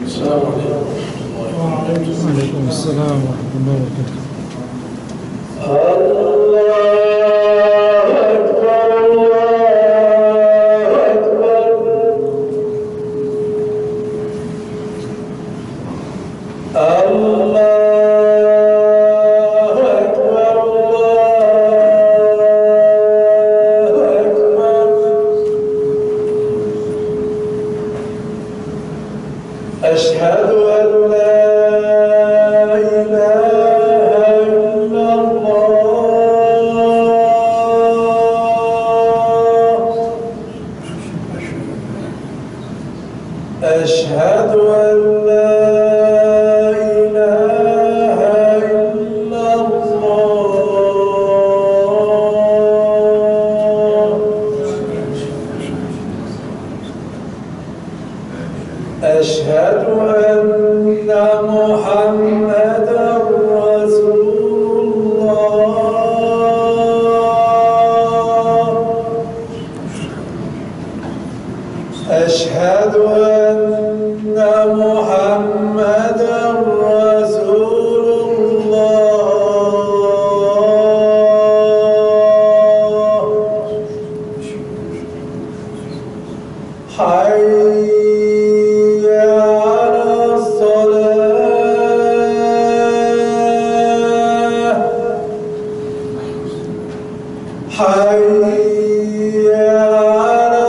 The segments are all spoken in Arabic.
السلام عليكم ورحمة الله وبركاته. وعليكم السلام ورحمة الله وبركاته. أشهد أن لا إله إلا الله. أشهد أن لا إله إلا الله. أشهد أن محمدًا رسول الله. أشهد أن محمدًا رسول الله. حي حي على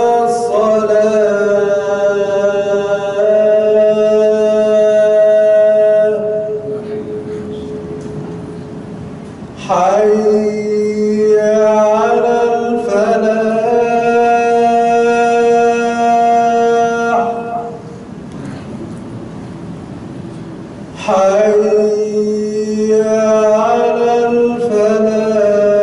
الصلاة. حي على الفلاح. حي على الفلاح.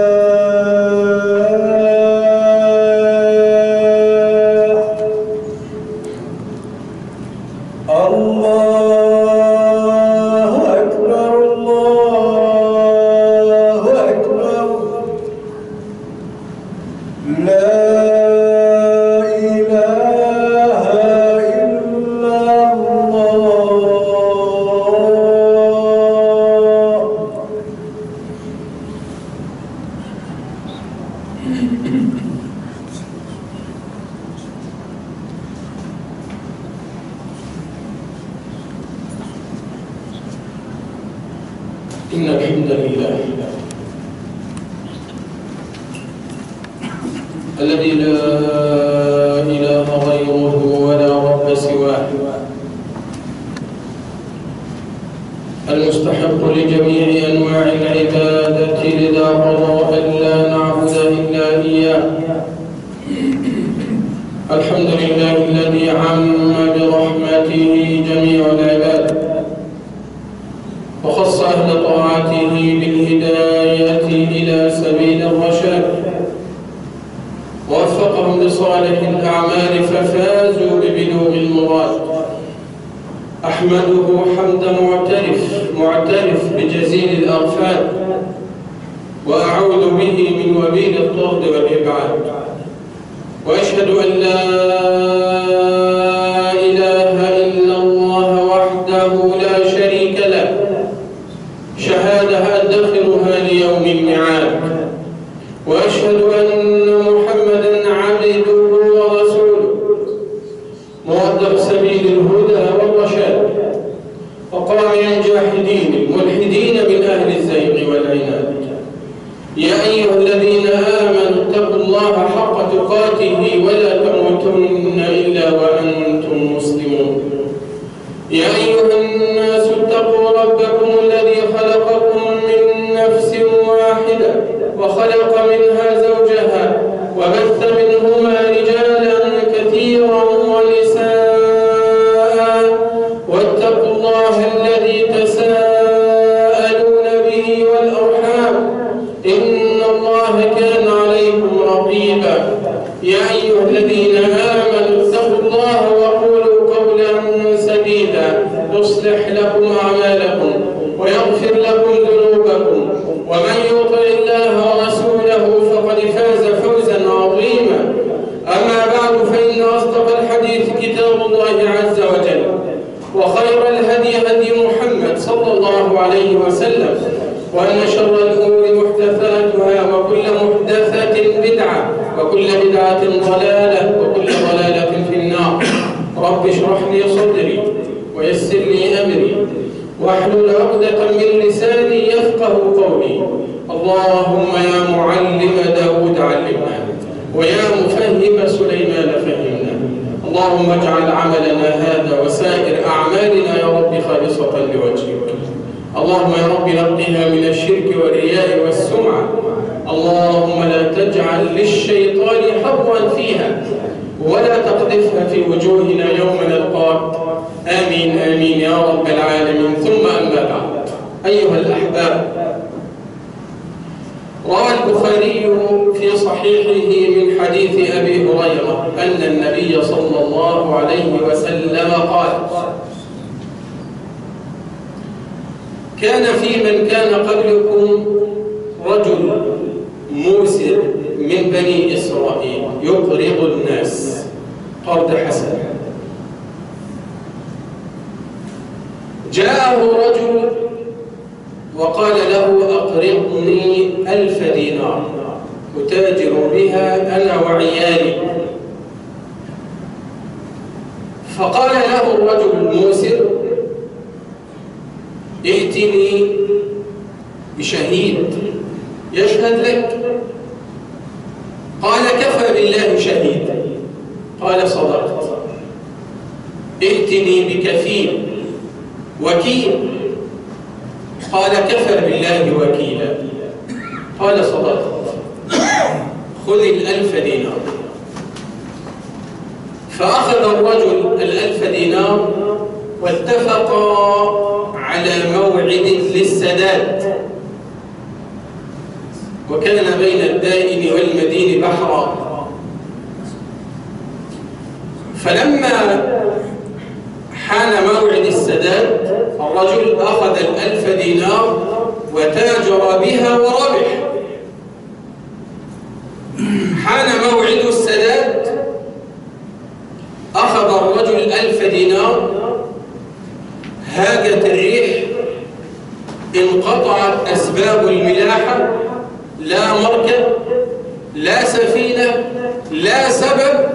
الله أكبر الله أكبر. لا إله إلا الله. إن الحمد لله الذي لا إله غيره ولا رب سواه، المستحق لجميع أنواع العبادة، لذا قضى أن لا نعبد إلا إياه. الحمد لله الذي عم برحمته جميع العباد، وخص أهل طاعته بالهداية إلى سبيل الرشاد، ووفقهم لصالح الأعمال ففازوا ببلوغ المراد. أحمده حمد معترف بجزيل الأغفال، وأعوذ به من وبيل الطرد والإبعاد، وأشهد أن لا إله إلا الله وحده لا شريك له، شهادة أدخرها ليوم الميعاد. وأشهد أن محمدًا عبده ورسوله، موضح سبيل الهدى والرشاد، وقامع الجاحدين الملحدين من أهل الزيغ والعناد. يا أيها الذين آمنوا اتقوا الله حق تقاته ولا تموتن إلا وأنتم مسلمون. يا أيها الناس اتقوا ربكم الذي خلقكم من نفس واحدة وخلق منها زوجها وبث منهما رجالا كثيرا ونساء، واتقوا الله الذي تساءلون به والأرحام، إن الله كان عليكم رقيبا. يا أيها الذين آمنوا اتقوا الله وقولوا قولا سديدا يصلح لكم أعمالكم ويغفر لكم ذنوبكم، ومن يطع الله ورسوله فقد فاز فوزا عظيما. أما بعد، فإن أصدق الحديث كتاب الله عز وجل، وخير الهدي هدي محمد صلى الله عليه وسلم، وأن شر الأمور محدثاتها، وكل محدثة بدعة، وكل بدعة ضلالة، وكل ضلالة في النار. رب اشرح لي صدري ويسر لي أمري واحلل عقدة من لساني يفقه قولي. اللهم يا معلم داود علمنا، ويا مفهم سليمان فهمنا. اللهم اجعل عملنا هذا وسائر أعمالنا يا رب خالصة لوجهك. اللهم يا رب نقنا من الشرك والرياء والسمعة. اللهم لا تجعل للشيطان حظا فيها، ولا تقذفها في وجوهنا يوم نلقاك. آمين آمين يا رب العالمين. ثم أما بعد، أيها الأحباب، روى البخاري في صحيحه من حديث أبي هريرة أن النبي صلى الله عليه وسلم قال: كان في من كان قبلكم رجل موسر من بني إسرائيل يقرض الناس قرض حسن. جاءه رجل وقال له: أقرضني 1000 دينار أتاجر بها أنا وعيالي. فقال له الرجل الموسر: ائتني بشهيد يشهد لك. قال: كفى بالله شهيدا. قال: صدقت. ائتني بكفيل وكيل. قال: كفى بالله وكيلا. قال: صدقت. خذ 1000 دينار. فأخذ الرجل 1000 دينار واتفقا على موعد للسداد، وكان بين الدائن والمدين بحرا. فلما حان موعد السداد الرجل أخذ 1000 دينار وتاجر بها وربح. حان موعد السداد أخذ الرجل 1000 دينار، هاجت الريح، انقطعت أسباب الملاحة، لا مركب، لا سفينة، لا سبب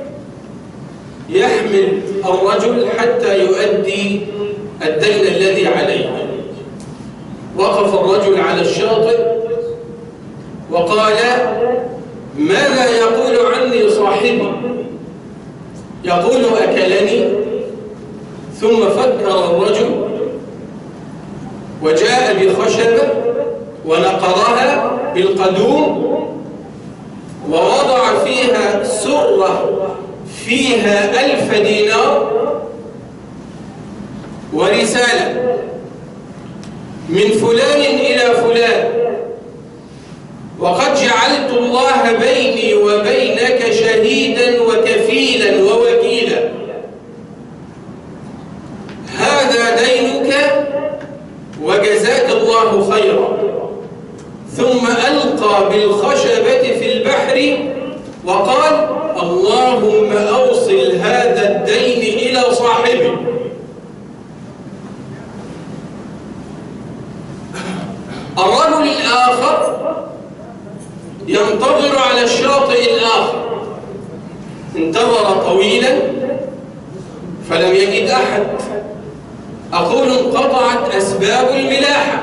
يحمل الرجل حتى يؤدي الدين الذي عليه. وقف الرجل على الشاطئ وقال: ماذا يقول عني صاحبي؟ يقول: أكلني. ثم فكر الرجل وجاء بخشبة ونقرها بالقدوم ووضع فيها سرة فيها 1000 دينار ورسالة: من فلان إلى فلان، وقد جعلت الله بيني وبينك شهيدا وكفيلا ووكيلا، هذا دينك وجزاك الله خيرا. ثم ألقى بالخشبة في البحر وقال: اللهم أوصل هذا الدين إلى صاحبه. الرجل الآخر ينتظر على الشاطئ الآخر، انتظر طويلا فلم يجد أحد. أقول: انقطعت أسباب الملاحة.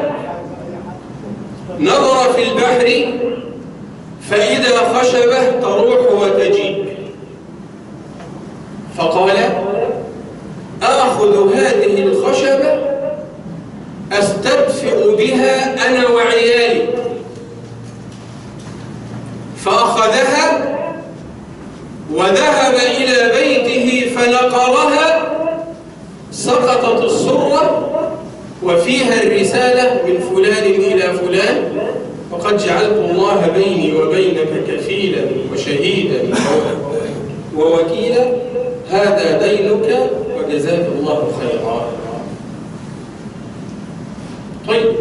نظر في البحر فإذا خشبة تروح وتجيب، فقال: آخذ هذه الخشبة أستدفئ بها أنا وعيالي. فأخذها وذهب إلى بيته فنقرها، سقطت السرة وفيها الرسالة: من فلان إلى فلان، وقد جعلت الله بيني وبينك كفيلا وشهيدا ووكيلا، هذا دينك وجزاك الله خيرا. طيب،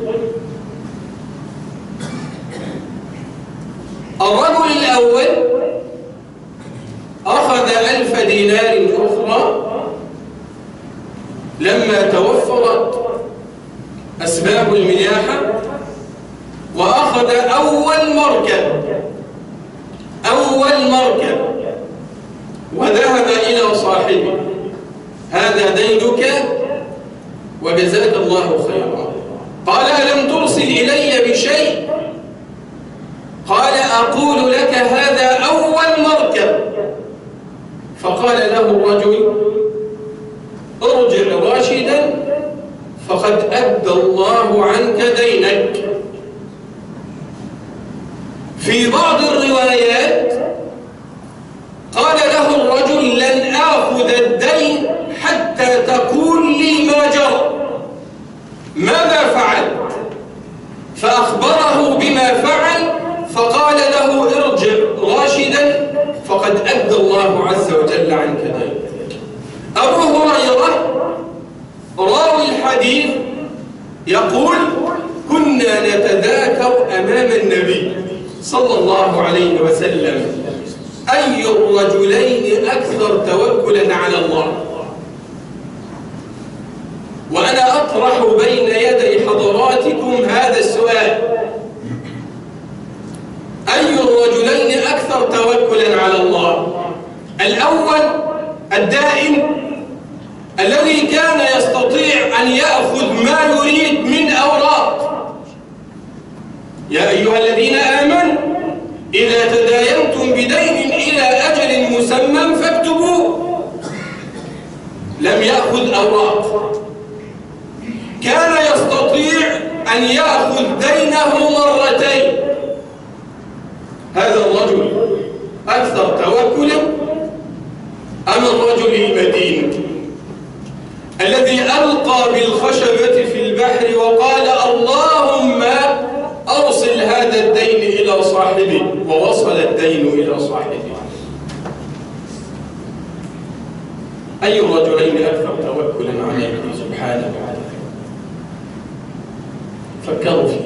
الرجل الأول أخذ 1000 دينار أخرى لما توفرت أسباب الملاحة وأخذ أول مركب وذهب إلى صاحبه: هذا دينك وجزاك الله خيرا. قال: ألم ترسل إلي بشيء؟ قال: أقول لك هذا أول مركب. فقال له الرجل: ارجع راشدا فقد أدى الله عنك دينك. في بعض الروايات قال له الرجل: لن آخذ الدين حتى تقول لي ما جرى، ماذا فعلت؟ فأخبره بما فعل، فقال له: ارجع راشدا فقد أدى الله عز وجل عنك دينك. أبو هريرة راوي الحديث يقول: كنا نتذاكر أمام النبي صلى الله عليه وسلم أي الرجلين أكثر توكلا على الله. وأنا أطرح بين يدي حضراتكم هذا السؤال: أي الرجلين أكثر توكلا على الله؟ الأول الدائن الذي كان يستطيع أن يأخذ ما يريد من أوراق. يا أيها الذين آمنوا إذا تداينتم بدين إلى أجل مسمى فاكتبوه. لم يأخذ أوراق، كان يستطيع أن يأخذ دينه مرتين. هذا الرجل أكثر توكلا أم الرجل المدين الذي ألقى بالخشبة في البحر وقال: اللهم أوصل هذا الدين إلى صاحبه، ووصل الدين إلى صاحبه؟ أي الرجلين أكثر توكلا عليه سبحانه وتعالى؟ فكروا في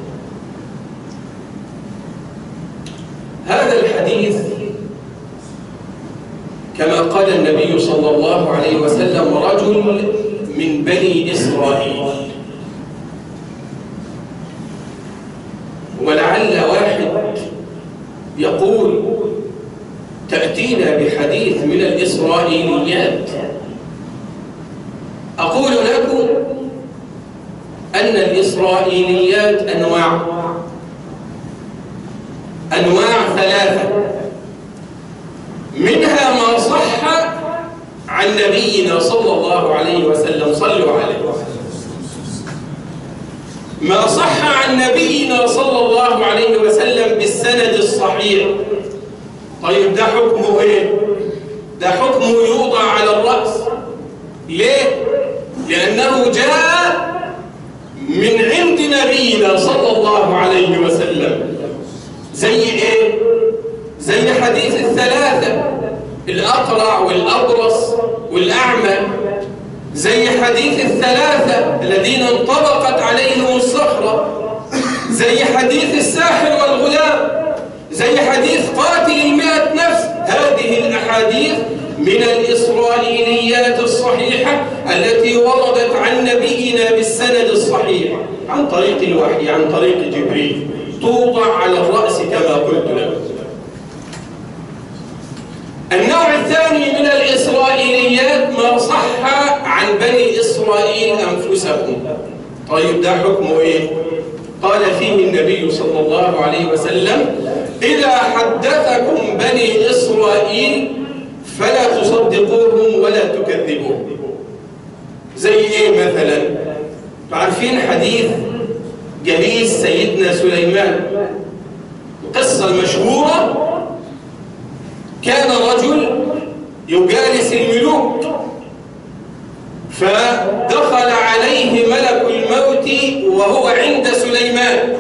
هذا الحديث. كما قال النبي صلى الله عليه وسلم: رجل من بني إسرائيل. ولعل واحد يقول: تأتينا بحديث من الإسرائيليات. أقول لكم أن الإسرائيليات أنواع 3، منها ما صح عن نبينا صلى الله عليه وسلم، صلوا عليه، ما صح عن نبينا صلى الله عليه وسلم بالسند الصحيح. طيب ده حكمه ايه؟ ده حكمه يوضع على الرأس. ليه؟ لأنه جاء من عند نبينا صلى الله عليه وسلم. زي ايه؟ زي حديث الثلاثة: الأقرع والأبرص والأعمى. زي حديث الثلاثة الذين انطبقت عليهم الصخرة. زي حديث الساحر والغلام. زي حديث قاتل 100 نفس. هذه الأحاديث من الإسرائيليات الصحيحة التي وردت عن نبينا بالسند الصحيح عن طريق الوحي، عن طريق جبريل، توضع على الرأس كما قلت لكم. النوع الثاني من الإسرائيليات ما صح عن بني إسرائيل أنفسهم. طيب ده حكمه إيه؟ قال فيه النبي صلى الله عليه وسلم: إذا حدثكم بني إسرائيل فلا تصدقوهم ولا تكذبوهم. زي إيه مثلا؟ عارفين حديث جليس سيدنا سليمان، القصة المشهورة: كان رجل يجالس الملوك، فدخل عليه ملك الموت وهو عند سليمان.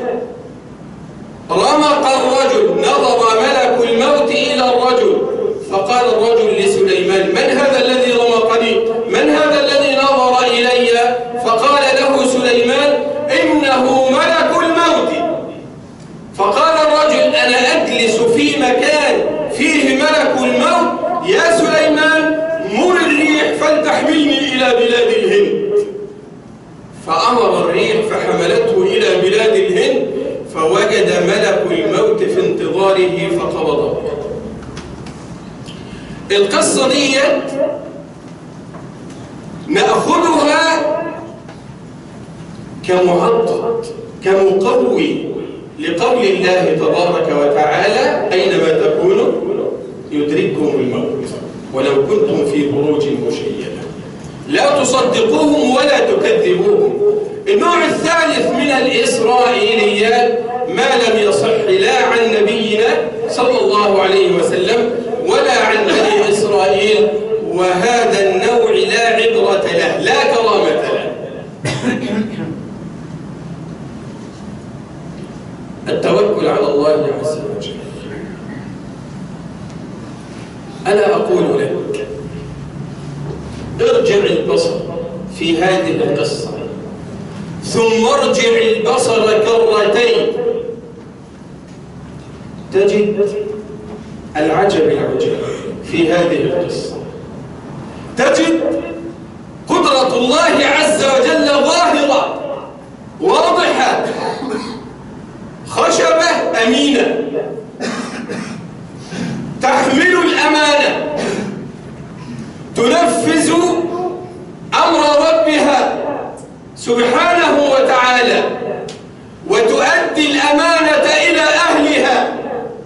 رمق الرجل، نظر ملك الموت إلى الرجل، فقال الرجل لسليمان: من هذا الذي رمقني؟ من هذا الذي نظر إلي؟ فقال له سليمان: إنه ملك الموت. فقال الرجل: أنا أجلس في مكان فيه ملك الموت، يا سليمان مر الريح فلتحملني إلى بلاد الهند. القصة دي نأخذها كمعضد كمقوي لقول الله تبارك وتعالى أينما تكونوا يدرككم الموت ولو كنتم في بروج مشيدة. لا تصدقوهم ولا تكذبوهم. النوع الثالث من الإسرائيليات ما لم يصح لا عن نبينا صلى الله عليه وسلم ولا عن بني إسرائيل، وهذا النوع لا عبرة له لا كرامة له. التوكل على الله عز وجل. أنا أقول لك ارجع البصر في هذه القصة ثم ارجع البصر كرتين تجد العجب العجاب في هذه القصة. تجد قدرة الله عز وجل ظاهرة واضحة. خشبة أمينة تحمل الأمانة تنفذ أمر ربها سبحانه وتعالى وتؤدي الأمانة إلى أهلها.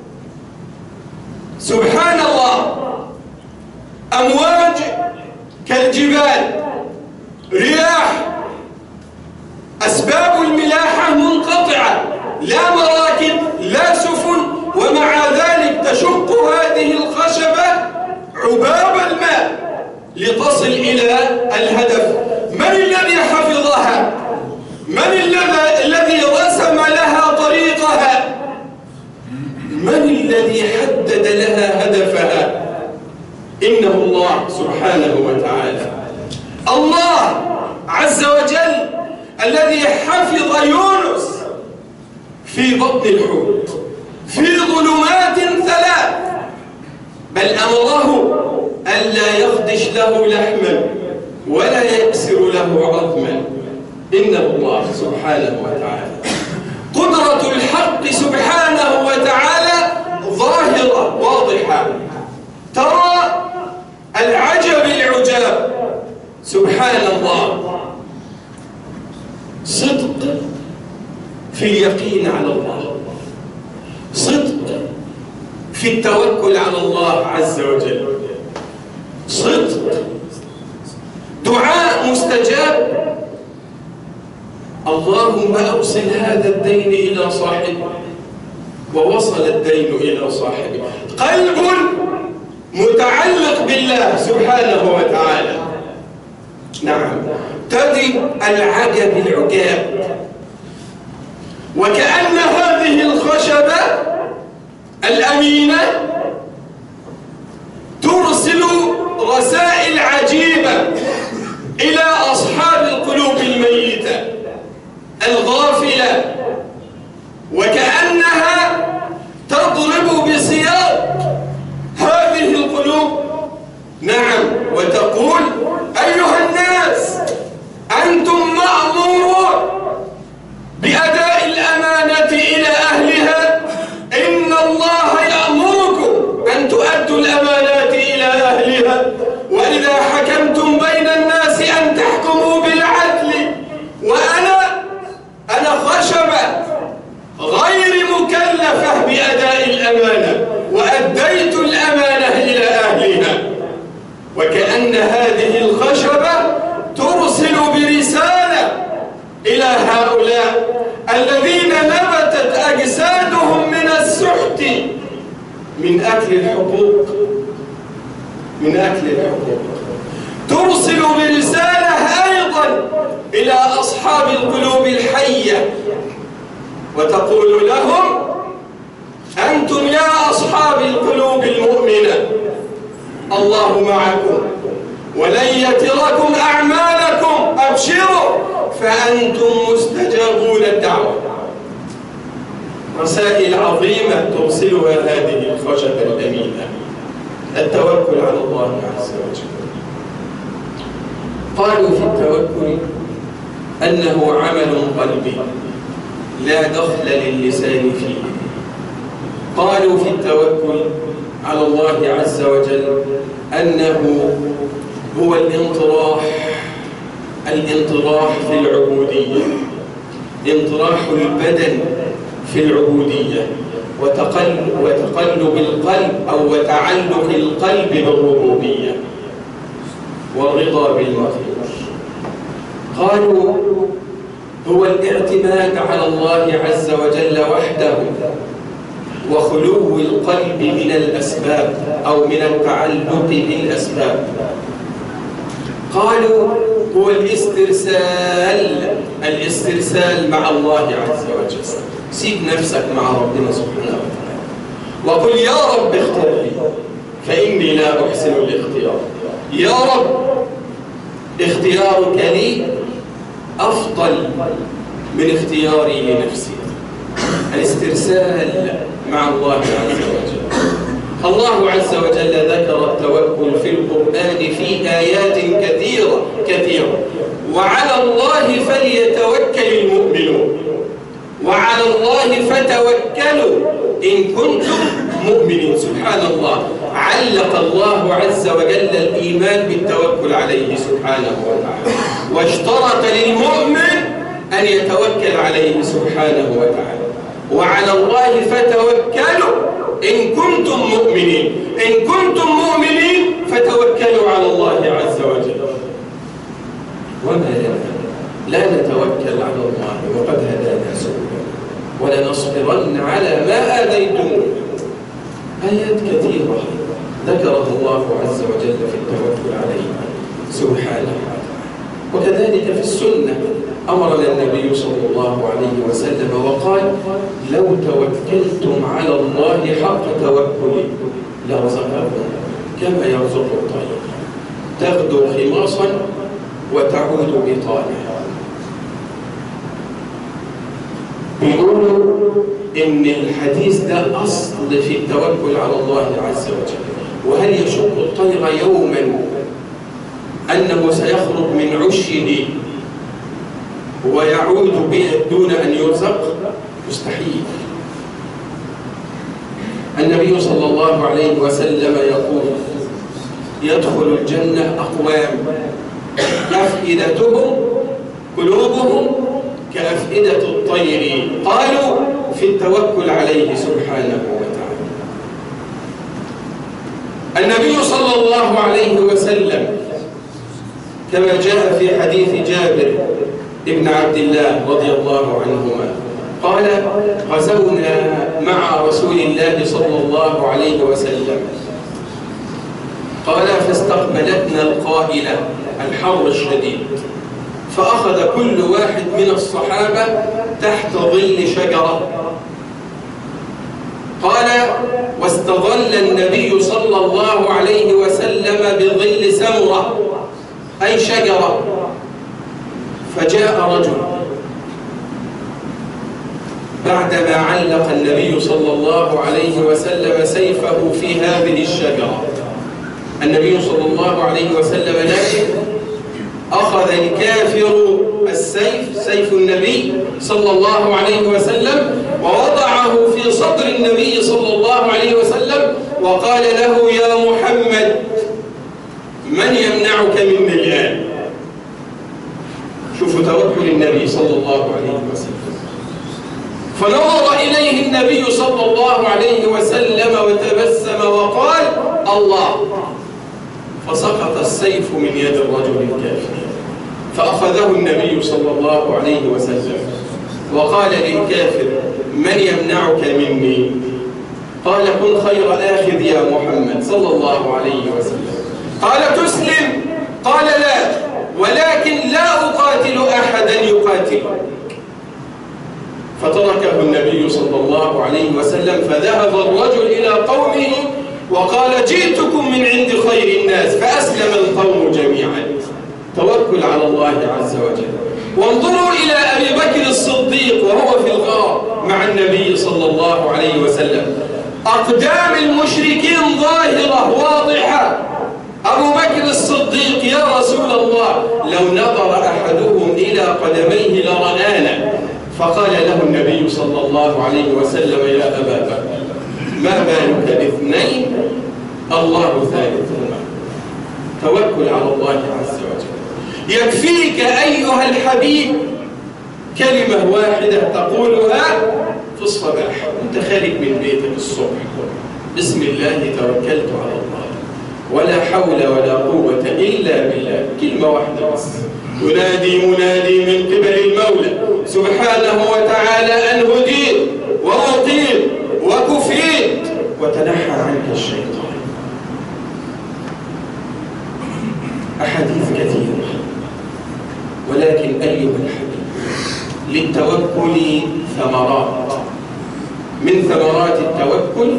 سبحان الله. أمواج كالجبال، رياح، أسباب الملاحة منقطعة، لا مراكب لا سفن، ومع ذلك تشق هذه الخشبة عباب الماء لتصل إلى الهدف. من الذي حفظها؟ من الذي رسم لها طريقها؟ من الذي حدد لها هدفها؟ إنه الله سبحانه وتعالى. الله عز وجل الذي حفظ يونس في بطن الحوت في ظلمات ثلاث، بل أمره ألا يخدش له لحما ولا يكسر له عظما. إنه الله سبحانه وتعالى. قدرة الحق سبحانه وتعالى ظاهرة واضحة. ترى العجب العجاب. سبحان الله. صدق في اليقين على الله، صدق في التوكل على الله عز وجل، صدق دعاء مستجاب. اللهم أوصل هذا الدين إلى صاحبه، ووصل الدين إلى صاحبه. قلب متعلق بالله سبحانه وتعالى. نعم. تجد العجب العجاب. وكأن هذه الخشبة الأمينة ترسل رسائل عجيبة إلى أصحاب القلوب الميتة الغافلة، وكأنها تضرب بسياط هذه القلوب. نعم. وتقول أيها الناس أنتم مأمورون بأداء الأمانة إلى أهلها. إن الله يأمركم أن تؤدوا الأمانات إلى أهلها، وإذا حكمتم بين الناس أن تحكموا بالعدل. وأنا خشبة غير مكلفة بأداء الأمانة، وأديت الأمانة إلى أهلها. وكأن هذه الخشبة ترسل برسالة إلى هؤلاء الذين نبتت أجسادهم من السحت من أكل الحقوق، من أكل الحقوق. ترسل برسالة أيضا إلى أصحاب القلوب الحية وتقول لهم أنتم يا أصحاب القلوب المؤمنة الله معكم ولن يتركم أعمالكم، أبشروا فأنتم مستجابون الدعوة. رسائل عظيمة ترسلها هذه الخشبة الأمينة. التوكل على الله عز وجل. قالوا في التوكل أنه عمل قلبي لا دخل للسان فيه. قالوا في التوكل على الله عز وجل أنه هو الانطراح في العبودية، انطراح البدن في العبودية، وتقلب القلب أو وتعلق القلب بالربوبية والرضا بالمخلوق. قالوا هو الاعتماد على الله عز وجل وحده وخلو القلب من الأسباب أو من التعلق بالأسباب. قالوا هو الاسترسال مع الله عز وجل. سيب نفسك مع ربنا سبحانه وتعالى وقل يا رب اختر لي فإني لا أحسن الاختيار. يا رب اختيارك لي أفضل من اختياري لنفسي. الاسترسال مع الله عز وجل. الله عز وجل ذكر التوكل في القرآن في آيات كثيرة. وعلى الله فليتوكل المؤمنون، وعلى الله فتوكلوا إن كنتم مؤمنين. سبحان الله، علق الله عز وجل الإيمان بالتوكل عليه سبحانه وتعالى، واشترط للمؤمن أن يتوكل عليه سبحانه وتعالى. وعلى الله فتوكلوا إن كنتم مؤمنين. إن كنتم مؤمنين فتوكلوا على الله عز وجل. وما لنا لا نتوكل على الله وقد هدانا سبلا ولنصبرن على ما آذيتمونا. آيات كثيرة ذكرها الله عز وجل في التوكل عليه سبحانه وتعالى. وكذلك في السنة أمرنا النبي صلى الله عليه وسلم وقال لو توكلتم على الله حق توكله لرزقكم كما يرزق الطير تغدو خماصا وتعود بطانا. بيقولوا إن الحديث ده أصل في التوكل على الله عز وجل. وهل يشك الطير يوما أنه سيخرج من عشه ويعود به دون أن يرزق؟ مستحيل. النبي صلى الله عليه وسلم يقول يدخل الجنة أقوام أفئدتهم قلوبهم كأفئدة الطير قالوا في التوكل عليه سبحانه وتعالى. النبي صلى الله عليه وسلم كما جاء في حديث جابر ابن عبد الله رضي الله عنهما قال غزونا مع رسول الله صلى الله عليه وسلم قال فاستقبلتنا القائلة الحر الشديد فأخذ كل واحد من الصحابة تحت ظل شجرة. قال واستظل النبي صلى الله عليه وسلم بظل سمرة أي شجرة. فجاء رجل بعدما علق النبي صلى الله عليه وسلم سيفه في هذه الشجرة. النبي صلى الله عليه وسلم نائم، أخذ الكافر السيف سيف النبي صلى الله عليه وسلم ووضعه في صدر النبي صلى الله عليه وسلم وقال له يا محمد من يمنعك مني الآن؟ شوفوا توكل النبي صلى الله عليه وسلم. فنظر إليه النبي صلى الله عليه وسلم وتبسم وقال الله، فسقط السيف من يد الرجل الكافر. فأخذه النبي صلى الله عليه وسلم وقال للكافر من يمنعك مني؟ قال كن خير آخذ يا محمد صلى الله عليه وسلم. قال تسلم؟ قال لا، ولكن لا أقاتل أحدا يقاتل. فتركه النبي صلى الله عليه وسلم فذهب الرجل إلى قومه وقال جئتكم من عند خير الناس، فأسلم القوم جميعا. توكل على الله عز وجل. وانظروا إلى أبي بكر الصديق وهو في الغار مع النبي صلى الله عليه وسلم، أقدام المشركين ظاهرة واضحة. أبو بكر الصديق يا رسول الله لو نظر أحدهم إلى قدميه لرآنا. فقال له النبي صلى الله عليه وسلم يا أبا بكر ما بالك باثنين الله ثالثهما. توكل على الله عز وجل. يكفيك أيها الحبيب كلمة واحدة تقولها في الصباح وانت خارج من بيتك الصبح: بسم الله توكلت على الله ولا حول ولا قوة إلا بالله. كلمة واحدة بس. ينادي منادي من قبل المولى سبحانه وتعالى أن هديت وأعطيت وكفيت وتنحى عنك الشيطان. أحاديث كثيرة، ولكن أيها الحبيب للتوكل ثمرات. من ثمرات التوكل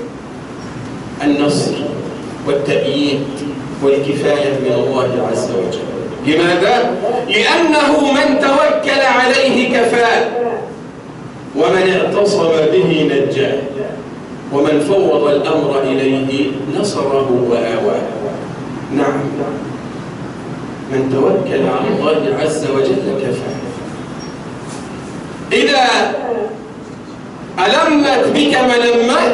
النصر والتأييد والكفاية من الله عز وجل. لماذا؟ لأنه من توكل عليه كفاه، ومن اعتصم به نجاه، ومن فوض الأمر إليه نصره وآواه. نعم، من توكل على الله عز وجل كفاه. إذا ألمت بك ملمة،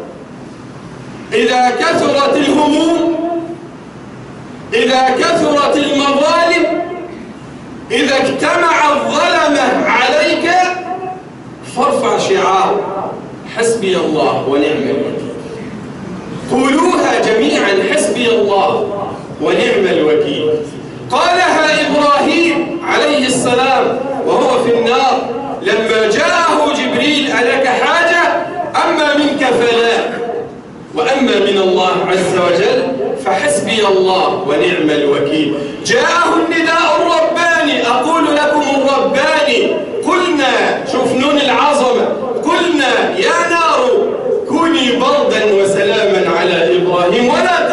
إذا كثرت الهموم، إذا كثرت المظالم، إذا اجتمع الظلمة عليك، فارفع شعار حسبي الله ونعم الوكيل. قولوها جميعا: حسبي الله ونعم الوكيل. قالها إبراهيم عليه السلام وهو في النار لما جاءه جبريل: ألك حاجة؟ أما منك فلا، وأما من الله عز وجل فحسبي الله ونعم الوكيل. جاءه النداء الرباني: أقول لكم الرباني، قلنا، شوف نون العظمة، قلنا يا نار كوني بردا وسلاما على إبراهيم.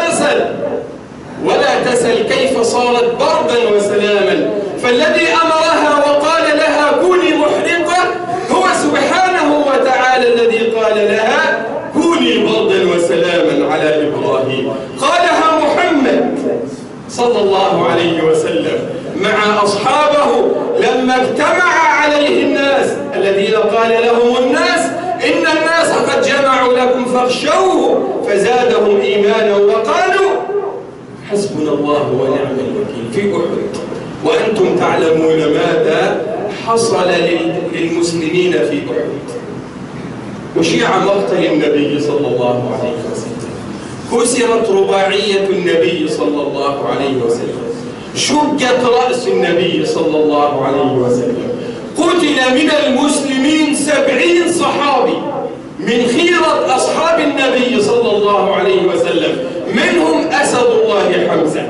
ولا تسل كيف صارت بردا وسلاما، فالذي أمرها وقال لها كوني محرقة هو سبحانه وتعالى الذي قال لها كوني بردا وسلاما على إبراهيم. قالها محمد صلى الله عليه وسلم مع أصحابه لما اجتمع عليه الناس الذين قال لهم الناس: إن الناس قد جمعوا لكم فاخشوه فزادهم إيمانا وقالوا حسبنا الله ونعم الوكيل. في أحد وأنتم تعلمون ماذا حصل للمسلمين في أحد. وشيع مقتل النبي صلى الله عليه وسلم، كسرت رباعية النبي صلى الله عليه وسلم، شجت رأس النبي صلى الله عليه وسلم، قتل من المسلمين 70 صحابي من خيرة أصحاب النبي صلى الله عليه وسلم، منهم أسد الله حمزة.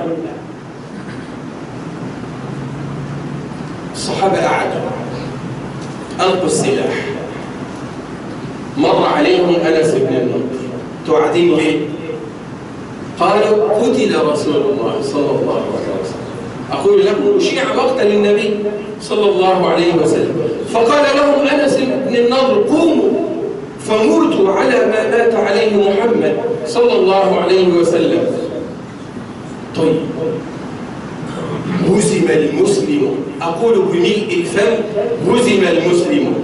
الصحابة قعدوا ألقوا السلاح، مر عليهم أنس بن النضر: تعدين ليه؟ قالوا: قتل رسول الله صلى الله عليه وسلم. أقول لكم أشيع مقتل النبي صلى الله عليه وسلم. فقال لهم أنس بن النضر: قوموا فموتوا على ما مات عليه محمد صلى الله عليه وسلم. طيب، هزم المسلمون، أقول بملء الفم: هزم المسلمون.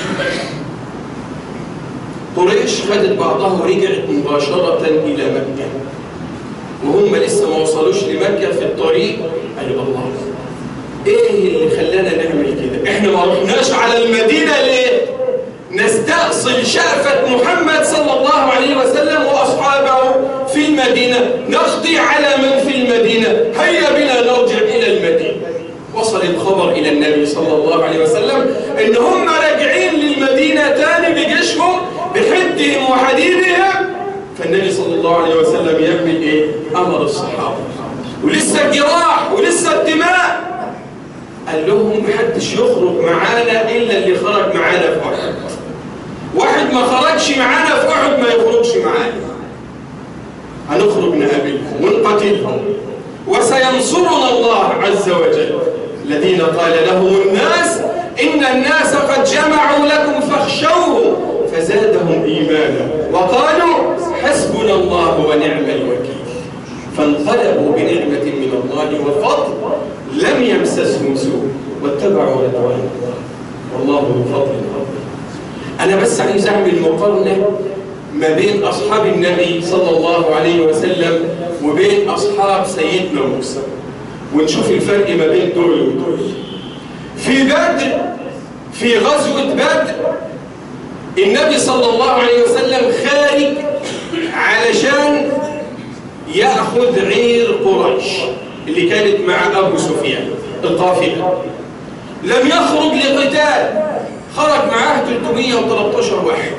قريش خدت بعضها ورجعت مباشرة إلى مكة، وهم لسه ما وصلوش لمكة. في الطريق قالوا: الله، إيه اللي خلانا نعمل كده؟ إحنا ما رحناش على المدينة ليه؟ نستأصل شأفة محمد صلى الله عليه وسلم وأصحابه في المدينة، نقضي على من في المدينة، هيا بنا نرجع إلى المدينة. وصل الخبر إلى النبي صلى الله عليه وسلم إن هم راجعين للمدينة تاني بجيشهم بحدهم وحديدهم. فالنبي صلى الله عليه وسلم يعمل إيه؟ أمر الصحابة، ولسه الجراح ولسه الدماء، قال لهم: محدش يخرج معانا إلا اللي خرج معانا في أحد. واحد ما خرجش معانا في أحد ما يخرجش معانا. هنخرج نقابلهم ونقاتلهم، وسينصرنا الله عز وجل. الذين قال لهم الناس: إن الناس قد جمعوا لكم فاخشوه فزادهم إيمانا وقالوا حسبنا الله ونعم الوكيل. فانقلبوا بنعمة من الله وفضل لم يمسسهم سوء واتبعوا رضوان الله، والله ذو فضل عظيم. أنا بس عايز أعمل مقارنة ما بين أصحاب النبي صلى الله عليه وسلم وبين أصحاب سيدنا موسى، ونشوف الفرق ما بين دول ودول. في بدر، في غزوة بدر، النبي صلى الله عليه وسلم خارج علشان يأخذ عير قريش اللي كانت مع أبو سفيان القافلة. لم يخرج لقتال، خرج معاه 313 واحد.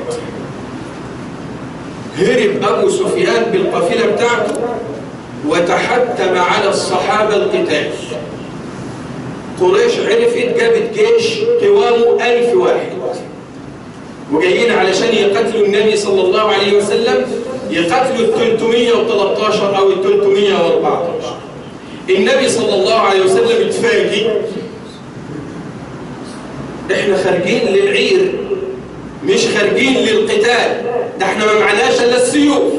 هرب أبو سفيان بالقافلة بتاعته وتحتم على الصحابة القتال. قريش عرفت، جابت جيش قوامه 1000 واحد وجايين علشان يقتلوا النبي صلى الله عليه وسلم، يقتلوا 313 أو 314. النبي صلى الله عليه وسلم اتفاجئ، احنا خارجين للعير مش خارجين للقتال، ده احنا ما معناش الا السيوف.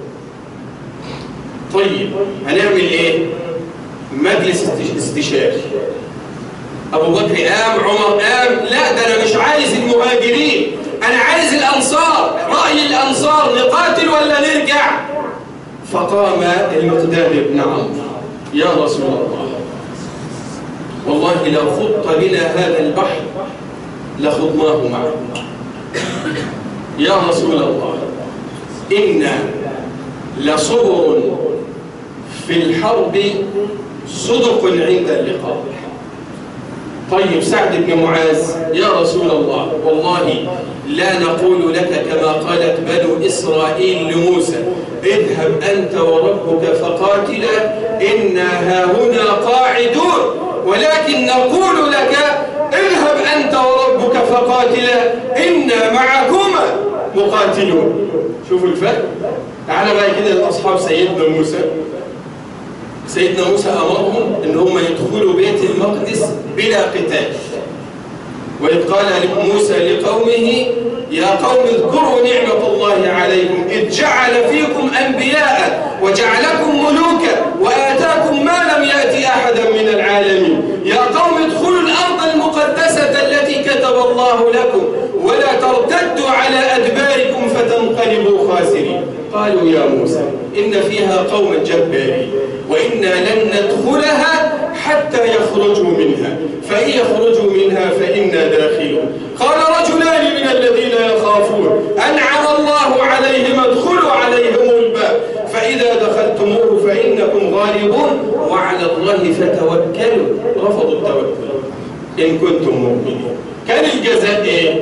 طيب هنعمل ايه؟ مجلس استشاري. ابو بكر قام، عمر قام، لا ده انا مش عايز المهاجرين، انا عايز الانصار، راي الانصار نقاتل ولا نرجع؟ فقام المقداد بن عمرو: يا رسول الله، والله لو خضت بنا هذا البحر لخضناه معك. يا رسول الله، إنا لصبر في الحرب صدق عند اللقاء. طيب سعد بن معاذ: يا رسول الله، والله لا نقول لك كما قالت بنو إسرائيل لموسى: اذهب أنت وربك فقاتلا إنا هاهنا قاعدون، ولكن نقول لك: اذهب أنت وربك فقاتلا إنا معكما مقاتلون. شوفوا الفرق. تعال بقى كده لأصحاب سيدنا موسى. سيدنا موسى أمرهم إن هم يدخلوا بيت المقدس بلا قتال. وإذ قال موسى لقومه: يا قوم اذكروا نعمة الله عليكم إذ جعل فيكم أنبياء وجعلكم ملوكا وآتاكم ما لم يأت أحدا من العالمين. يا قوم ادخلوا الأرض المقدسة التي كتب الله لكم ولا ترتدوا على أدباركم فتنقلبوا خاسرين. قالوا: يا موسى إن فيها قوما جبارين وإنا لن ندخلها حتى يخرجوا منها، فإن يخرجوا منها فإنا داخلون. قال رجلان من الذين يخافون أنعم الله عليهم ادخلوا عليهم الباب فإذا دخلتموه فإنكم غالبون وعلى الله فتوكلوا. رفضوا التوكل إن كنتم مؤمنين. كان الجزاء إيه؟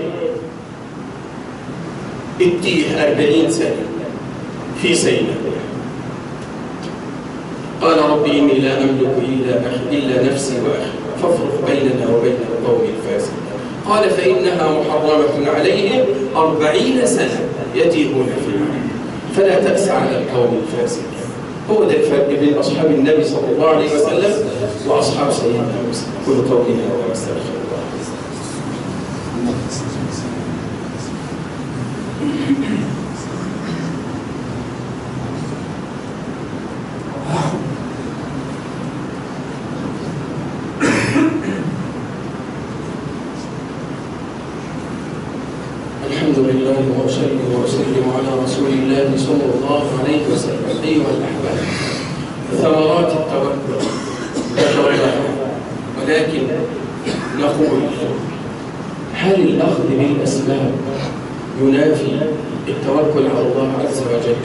التيه 40 سنة في سيناء. قال: ربي إني لا أملك إلا نفسي وأخي فافرق بيننا وبين القوم الفاسقين. قال: فإنها محرمة عليهم 40 سنة يتيهون في الأرض فلا تأس على القوم الفاسقين. هو ده الفرق بين أصحاب النبي صلى الله عليه وسلم وأصحاب سيدنا موسى. كل قولنا هذا واستغفر الله. الحمد لله وأصلي وأسلم على رسول الله صلى الله عليه وسلم. أيها الأحباب، ثمرات التوكل ذكرناها، ولكن نقول: هل الأخذ بالأسباب ينافي التوكل على الله عز وجل؟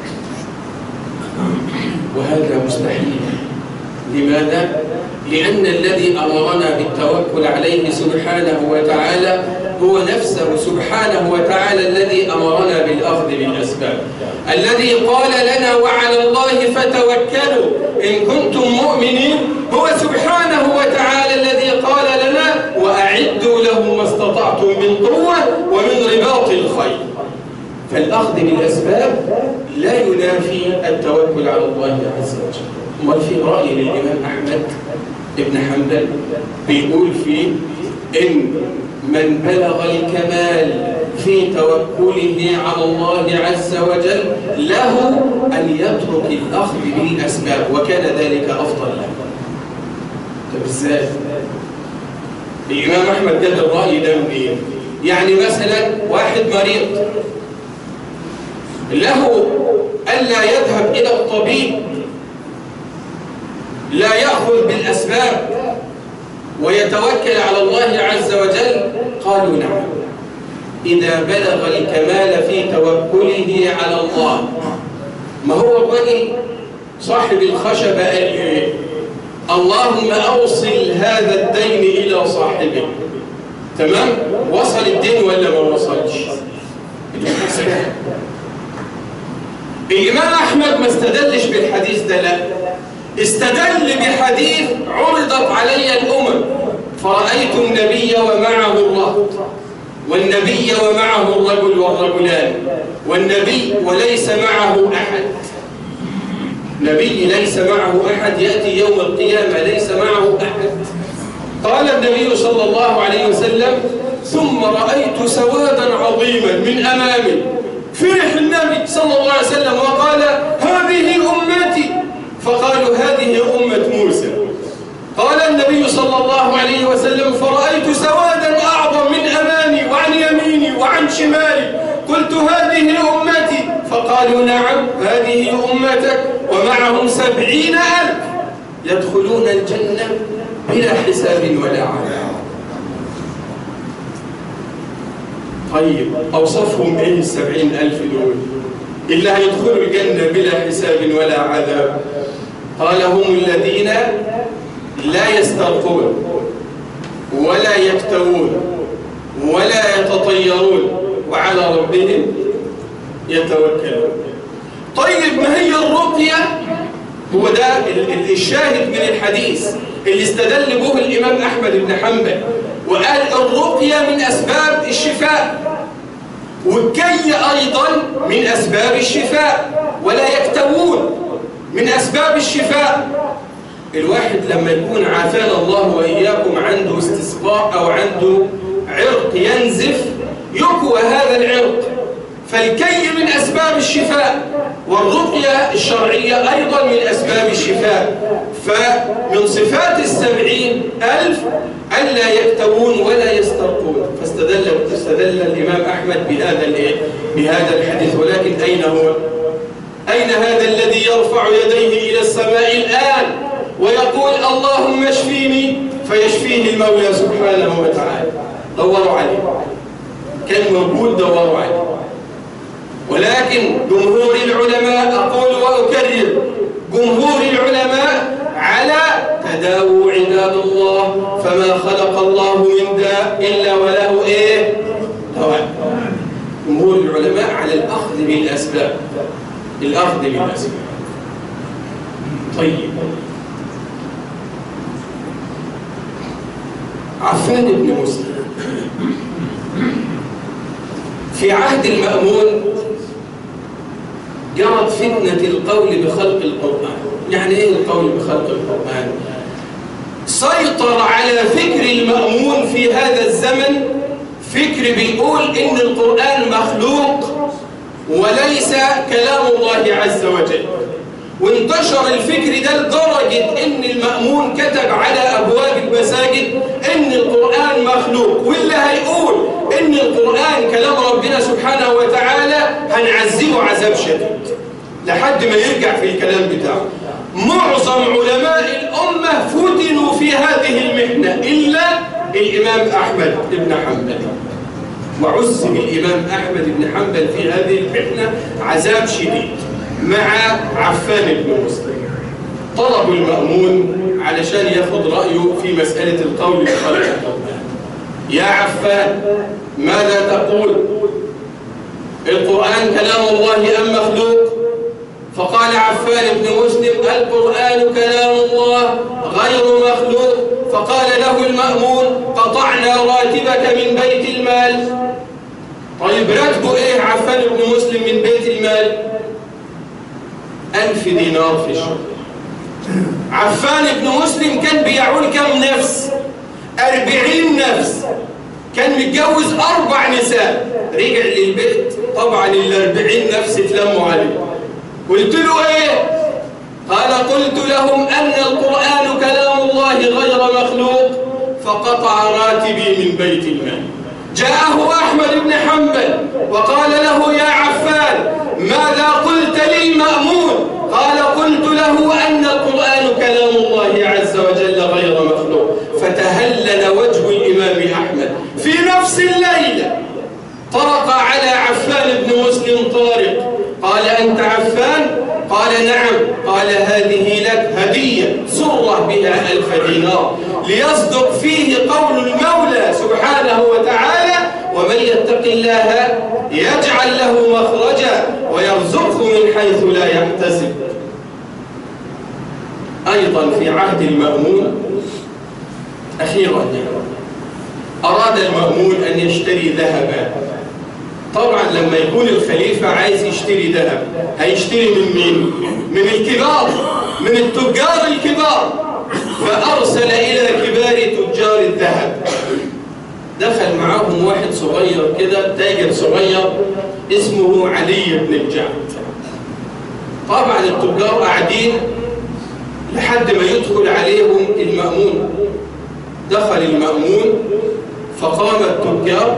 وهذا مستحيل. لماذا؟ لأن الذي أمرنا بالتوكل عليه سبحانه وتعالى هو نفسه سبحانه وتعالى الذي أمرنا بالأخذ بالأسباب، الذي قال لنا: وعلى الله فتوكلوا إن كنتم مؤمنين. هو سبحانه وتعالى الذي قال لنا: وأعدوا له ما استطعتم من قوة ومن رباط الخيل. فالأخذ بالأسباب لا ينافي التوكل على الله عز وجل. وفي رأي للإمام أحمد بن حنبل بيقول فيه إن من بلغ الكمال في توكله على الله عز وجل له أن يترك الأخذ بالأسباب، وكان ذلك أفضل له. طب إزاي؟ الإمام أحمد جاب الرأي ده منين؟ يعني مثلا واحد مريض له ألا يذهب إلى الطبيب، لا يأخذ بالأسباب ويتوكل على الله عز وجل؟ قالوا نعم، إذا بلغ الكمال في توكله على الله. ما هو الرجل صاحب الخشبة قال إيه؟ اللهم أوصل هذا الدين إلى صاحبه. تمام؟ وصل الدين ولا ما وصلش؟ الإمام أحمد ما استدلش بالحديث ده، لا، استدل بحديث عرضت علي الأمم فرأيت النبي ومعه الرهط، والنبي ومعه الرجل والرجلان، والنبي وليس معه أحد. نبي ليس معه أحد يأتي يوم القيامة ليس معه أحد. قال النبي صلى الله عليه وسلم: ثم رأيت سوادا عظيما من أمامي. فرح النبي صلى الله عليه وسلم وقال: هذه أمتي. فقالوا: هذه أمة موسى. قال النبي صلى الله عليه وسلم: فرأيت سوادا أعظم من أمامي وعن يميني وعن شمالي. قلت: هذه أمتي. فقالوا: نعم، هذه أمتك ومعهم 70,000 يدخلون الجنة بلا حساب ولا عذاب. طيب أوصفهم إيه 70,000 دول اللي هيدخلوا الجنة بلا حساب ولا عذاب؟ قال: هم الذين لا يسترقون ولا يكتوون ولا يتطيرون وعلى ربهم يتوكلون. طيب ما هي الرقية؟ هو ده الشاهد من الحديث اللي استدل به الإمام أحمد بن حنبل وقال الرقية من أسباب الشفاء، والكي أيضا من أسباب الشفاء، ولا يكتوون من أسباب الشفاء. الواحد لما يكون عافانا الله وإياكم عنده استسقاء أو عنده عرق ينزف يكوى هذا العرق، فالكي من أسباب الشفاء، والرقية الشرعية أيضا من أسباب الشفاء. فمن صفات 70,000 ألا يكتوون ولا يسترقون. فاستدل الإمام أحمد بهذا الحديث. ولكن أين هو؟ أين هذا الذي يرفع يديه إلى السماء الآن ويقول اللهم اشفيني فيشفيه المولى سبحانه وتعالى؟ دوروا عليه، كان موجود، دوروا عليه. ولكن جمهور العلماء، أقول وأكرر، جمهور العلماء على تداووا عباد الله، فما خلق الله من داء إلا وله إيه؟ دواء. جمهور العلماء على الأخذ بالأسباب، الأخذ بالأسباب. طيب عفان بن مسلم في عهد المأمون جرت فتنة القول بخلق القرآن. يعني إيه القول بخلق القرآن؟ سيطر على فكر المأمون في هذا الزمن فكر بيقول إن القرآن مخلوق وليس كلام الله عز وجل. وانتشر الفكر ده لدرجة إن المأمون كتب على أبواب المساجد إن القرآن مخلوق، واللي هيقول إن القرآن كلام ربنا سبحانه وتعالى هنعذبه عذاب شديد لحد ما يرجع في الكلام بتاعه. معظم علماء الأمة فتنوا في هذه المحنة إلا الإمام أحمد بن حنبل، وعذب الإمام أحمد بن حنبل في هذه المحنة عذاب شديد مع عفان بن مسلم. طلبوا المأمون علشان ياخذ رأيه في مسألة القول بخلق القرآن. يا عفان ماذا تقول؟ القرآن كلام الله أم مخلوق؟ فقال عفان بن مسلم: القرآن كلام الله غير مخلوق. فقال له المأمون: قطعنا راتبك من بيت المال. طيب راتبه ايه عفان بن مسلم من بيت المال؟ 1000 دينار في الشهر. عفان بن مسلم كان بيعول كم نفس؟ 40 نفس. كان متجوز 4 نساء. رجع للبيت طبعا ال40 نفس اتلموا عليه. قلت له ايه؟ قال: قلت لهم ان القرآن كلام الله غير مخلوق فقطع راتبي من بيت المال. جاءه أحمد بن حنبل وقال له: يا عفان ماذا قلت للمأمون؟ قال قلت له أن القرآن كلام الله عز وجل غير مخلوق. فتهلل وجه الإمام أحمد. في نفس الليلة طرق على عفان بن مسلم طارق، قال أنت عفان؟ قال نعم. قال هذه لك هدية سرة بها 1000 دينار ليصدق فيه قول المولى سبحانه وتعالى ومن يتق الله يجعل له مخرجا ويرزقه من حيث لا يحتسب. أيضا في عهد المأمون أخيرا أراد المأمون أن يشتري ذهبا. طبعا لما يكون الخليفة عايز يشتري ذهب هيشتري من مين؟ من الكبار، من التجار الكبار. فأرسل إلى كبار تجار الذهب. دخل معهم واحد صغير كده، تاجر صغير اسمه علي بن الجعد. طبعا التجار قاعدين لحد ما يدخل عليهم المأمون. دخل المأمون فقام التجار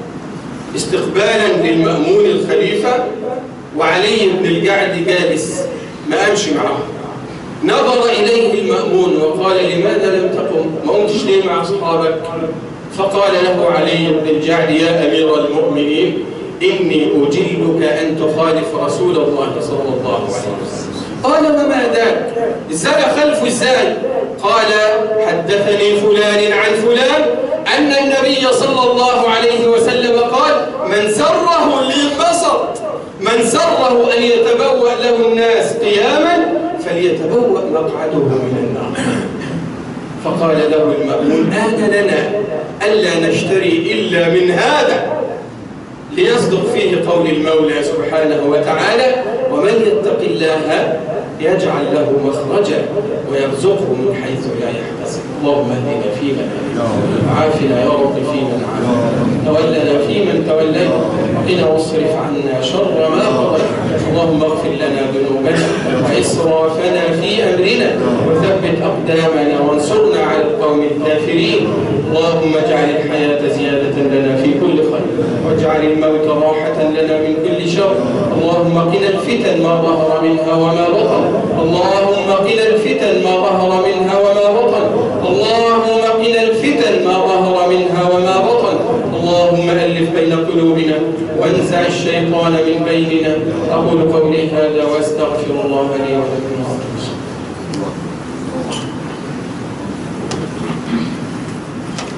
استقبالا للمأمون الخليفة، وعلي بن الجعد جالس ما قامش معه. نظر إليه المأمون وقال لماذا لم تقم؟ ما قمتش ليه مع أصحابك؟ فقال له علي بن الجعد يا أمير المؤمنين إني أجلك أن تخالف رسول الله صلى الله عليه وسلم. قال وما ذاك؟ ازاي أخلفه ازاي؟ قال حدثني فلان عن فلان أن النبي صلى الله عليه وسلم قال من سره للبسط، من سره أن يتبوأ له الناس قياما فليتبوأ مقعده من النار. فقال له المأمون آن لنا ألا نشتري إلا من هذا ليصدق فيه قول المولى سبحانه وتعالى ومن يتق الله يجعل له مخرجا ويرزقه من حيث لا يحتسب. اللهم اهدنا فيمن هديت، عافنا يا رب فيمن عافيت، تولنا فيمن توليت، وقنا واصرف عنا شر ما قضيت. اللهم اغفر لنا ذنوبنا واسرافنا في امرنا وثبت اقدامنا وانصرنا على القوم الكافرين. اللهم اجعل الحياه زياده لنا في كل خير واجعل الموت راحه لنا من كل شر. اللهم قنا الفتن ما ظهر منها وما بطن، اللهم قنا الفتن ما ظهر منها وما بطن، اللهم قنا الفتن ما ظهر منها وما بطن. اللهم ألف بين قلوبنا وانزع الشيطان من بيننا. أقول قولي هذا واستغفر الله لي ولكم.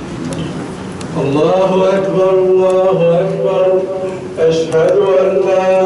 الله أكبر الله أكبر. أشهد أن لا